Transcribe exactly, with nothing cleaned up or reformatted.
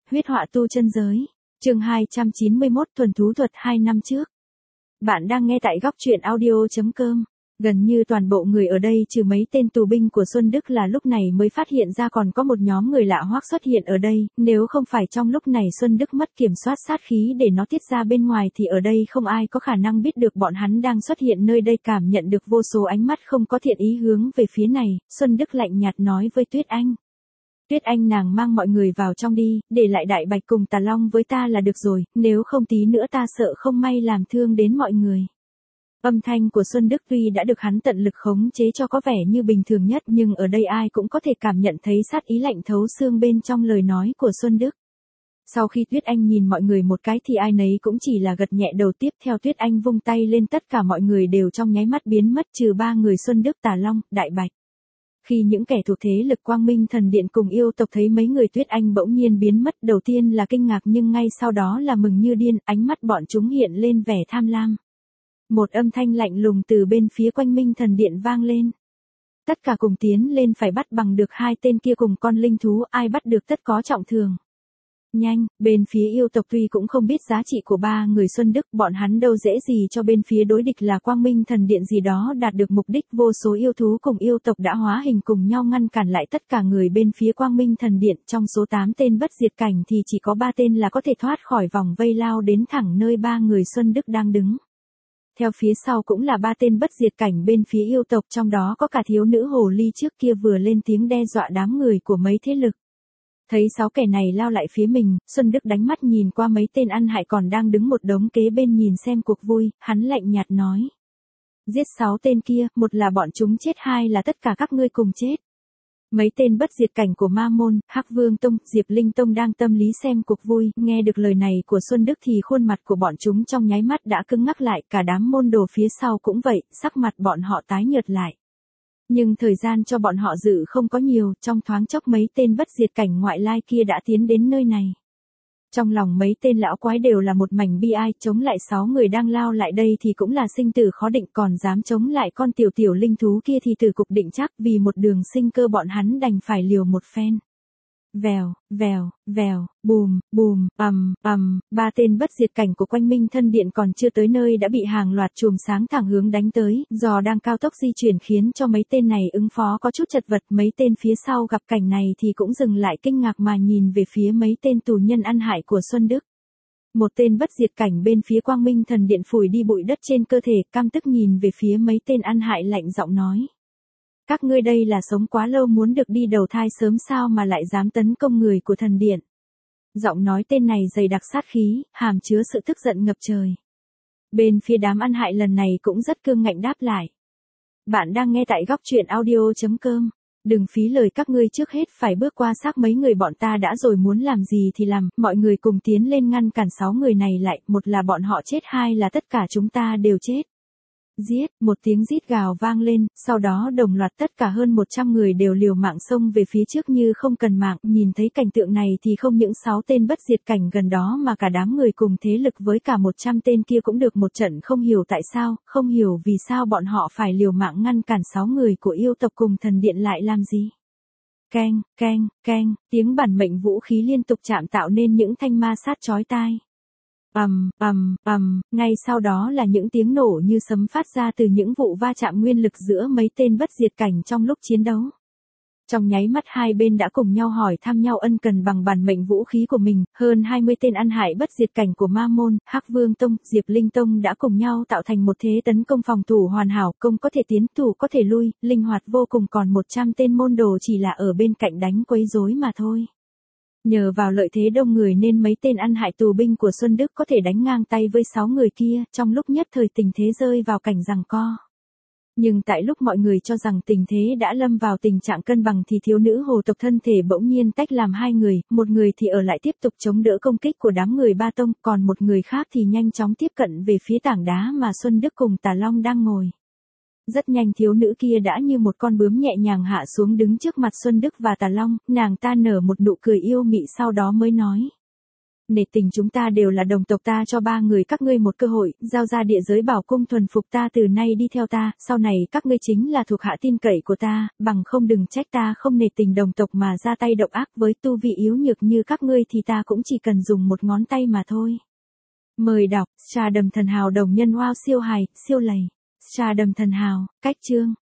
Huyết họa tu chân giới. Chương hai trăm chín mươi mốt Thuần thú thuật hai năm trước. Bạn đang nghe tại góc truyện audio chấm com. Gần như toàn bộ người ở đây trừ mấy tên tù binh của Xuân Đức là lúc này mới phát hiện ra còn có một nhóm người lạ hoắc xuất hiện ở đây, nếu không phải trong lúc này Xuân Đức mất kiểm soát sát khí để nó tiết ra bên ngoài thì ở đây không ai có khả năng biết được bọn hắn đang xuất hiện nơi đây. Cảm nhận được vô số ánh mắt không có thiện ý hướng về phía này, Xuân Đức lạnh nhạt nói với Tuyết Anh. Tuyết Anh, nàng mang mọi người vào trong đi, để lại Đại Bạch cùng Tà Long với ta là được rồi, nếu không tí nữa ta sợ không may làm thương đến mọi người. Âm thanh của Xuân Đức tuy đã được hắn tận lực khống chế cho có vẻ như bình thường nhất, nhưng ở đây ai cũng có thể cảm nhận thấy sát ý lạnh thấu xương bên trong lời nói của Xuân Đức. Sau khi Tuyết Anh nhìn mọi người một cái thì ai nấy cũng chỉ là gật nhẹ đầu. Tiếp theo Tuyết Anh vung tay lên, tất cả mọi người đều trong nháy mắt biến mất trừ ba người Xuân Đức, Tà Long, Đại Bạch. Khi những kẻ thuộc thế lực Quang Minh Thần Điện cùng yêu tộc thấy mấy người Tuyết Anh bỗng nhiên biến mất, đầu tiên là kinh ngạc nhưng ngay sau đó là mừng như điên, ánh mắt bọn chúng hiện lên vẻ tham lam. Một âm thanh lạnh lùng từ bên phía Quang Minh Thần Điện vang lên. Tất cả cùng tiến lên, phải bắt bằng được hai tên kia cùng con linh thú, ai bắt được tất có trọng thương. Nhanh, bên phía yêu tộc tuy cũng không biết giá trị của ba người Xuân Đức, bọn hắn đâu dễ gì cho bên phía đối địch là Quang Minh Thần Điện gì đó đạt được mục đích. Vô số yêu thú cùng yêu tộc đã hóa hình cùng nhau ngăn cản lại tất cả người bên phía Quang Minh Thần Điện. Trong số tám tên bất diệt cảnh thì chỉ có ba tên là có thể thoát khỏi vòng vây, lao đến thẳng nơi ba người Xuân Đức đang đứng. Theo phía sau cũng là ba tên bất diệt cảnh bên phía yêu tộc, trong đó có cả thiếu nữ hồ ly trước kia vừa lên tiếng đe dọa đám người của mấy thế lực. Thấy sáu kẻ này lao lại phía mình, Xuân Đức đánh mắt nhìn qua mấy tên ăn hại còn đang đứng một đống kế bên nhìn xem cuộc vui, hắn lạnh nhạt nói. Giết sáu tên kia, một là bọn chúng chết, hai là tất cả các ngươi cùng chết. Mấy tên bất diệt cảnh của Ma Môn, Hắc Vương Tông, Diệp Linh Tông đang tâm lý xem cuộc vui, nghe được lời này của Xuân Đức thì khuôn mặt của bọn chúng trong nháy mắt đã cứng ngắc lại, cả đám môn đồ phía sau cũng vậy, sắc mặt bọn họ tái nhợt lại. Nhưng thời gian cho bọn họ dự không có nhiều, trong thoáng chốc mấy tên bất diệt cảnh ngoại lai kia đã tiến đến nơi này. Trong lòng mấy tên lão quái đều là một mảnh bi ai, chống lại sáu người đang lao lại đây thì cũng là sinh tử khó định, còn dám chống lại con tiểu tiểu linh thú kia thì tử cục định chắc, vì một đường sinh cơ bọn hắn đành phải liều một phen. Vèo, vèo, vèo, bùm, bùm, ầm, ầm, ba tên bất diệt cảnh của Quang Minh Thần Điện còn chưa tới nơi đã bị hàng loạt chùm sáng thẳng hướng đánh tới, do đang cao tốc di chuyển khiến cho mấy tên này ứng phó có chút chật vật. Mấy tên phía sau gặp cảnh này thì cũng dừng lại kinh ngạc mà nhìn về phía mấy tên tù nhân ăn hại của Xuân Đức. Một tên bất diệt cảnh bên phía Quang Minh Thần Điện phủi đi bụi đất trên cơ thể, căm tức nhìn về phía mấy tên ăn hại lạnh giọng nói. Các ngươi đây là sống quá lâu muốn được đi đầu thai sớm sao mà lại dám tấn công người của thần điện. Giọng nói tên này dày đặc sát khí, hàm chứa sự tức giận ngập trời. Bên phía đám ăn hại lần này cũng rất cương ngạnh đáp lại. Bạn đang nghe tại góc truyện audio chấm com. Đừng phí lời các ngươi, trước hết phải bước qua xác mấy người bọn ta đã rồi muốn làm gì thì làm. Mọi người cùng tiến lên ngăn cản sáu người này lại, một là bọn họ chết, hai là tất cả chúng ta đều chết. Giết, một tiếng rít gào vang lên, sau đó đồng loạt tất cả hơn một trăm người đều liều mạng xông về phía trước như không cần mạng. Nhìn thấy cảnh tượng này thì không những sáu tên bất diệt cảnh gần đó mà cả đám người cùng thế lực với cả một trăm tên kia cũng được một trận không hiểu tại sao, không hiểu vì sao bọn họ phải liều mạng ngăn cản sáu người của yêu tộc cùng thần điện lại làm gì. Keng, keng, keng, tiếng bản mệnh vũ khí liên tục chạm tạo nên những thanh ma sát chói tai. Ầm, ầm, ầm, ngay sau đó là những tiếng nổ như sấm phát ra từ những vụ va chạm nguyên lực giữa mấy tên bất diệt cảnh trong lúc chiến đấu. Trong nháy mắt hai bên đã cùng nhau hỏi thăm nhau ân cần bằng bản mệnh vũ khí của mình, hơn hai mươi tên ăn hại bất diệt cảnh của Ma Môn, Hắc Vương Tông, Diệp Linh Tông đã cùng nhau tạo thành một thế tấn công phòng thủ hoàn hảo, công có thể tiến, thủ có thể lui, linh hoạt vô cùng, còn một trăm tên môn đồ chỉ là ở bên cạnh đánh quấy rối mà thôi. Nhờ vào lợi thế đông người nên mấy tên ăn hại tù binh của Xuân Đức có thể đánh ngang tay với sáu người kia, trong lúc nhất thời tình thế rơi vào cảnh giằng co. Nhưng tại lúc mọi người cho rằng tình thế đã lâm vào tình trạng cân bằng thì thiếu nữ hồ tộc thân thể bỗng nhiên tách làm hai người, một người thì ở lại tiếp tục chống đỡ công kích của đám người Ba Tông, còn một người khác thì nhanh chóng tiếp cận về phía tảng đá mà Xuân Đức cùng Tà Long đang ngồi. Rất nhanh thiếu nữ kia đã như một con bướm nhẹ nhàng hạ xuống đứng trước mặt Xuân Đức và Tà Long, nàng ta nở một nụ cười yêu mị sau đó mới nói. nể tình chúng ta đều là đồng tộc, ta cho ba người các ngươi một cơ hội, giao ra địa giới bảo cung thuần phục ta, từ nay đi theo ta, sau này các ngươi chính là thuộc hạ tin cậy của ta, bằng không đừng trách ta không nể tình đồng tộc mà ra tay độc ác, với tu vị yếu nhược như các ngươi thì ta cũng chỉ cần dùng một ngón tay mà thôi. Mời đọc, Stardom thần hào đồng nhân wow siêu hài, siêu lầy. Stardom thần hào, cách chương.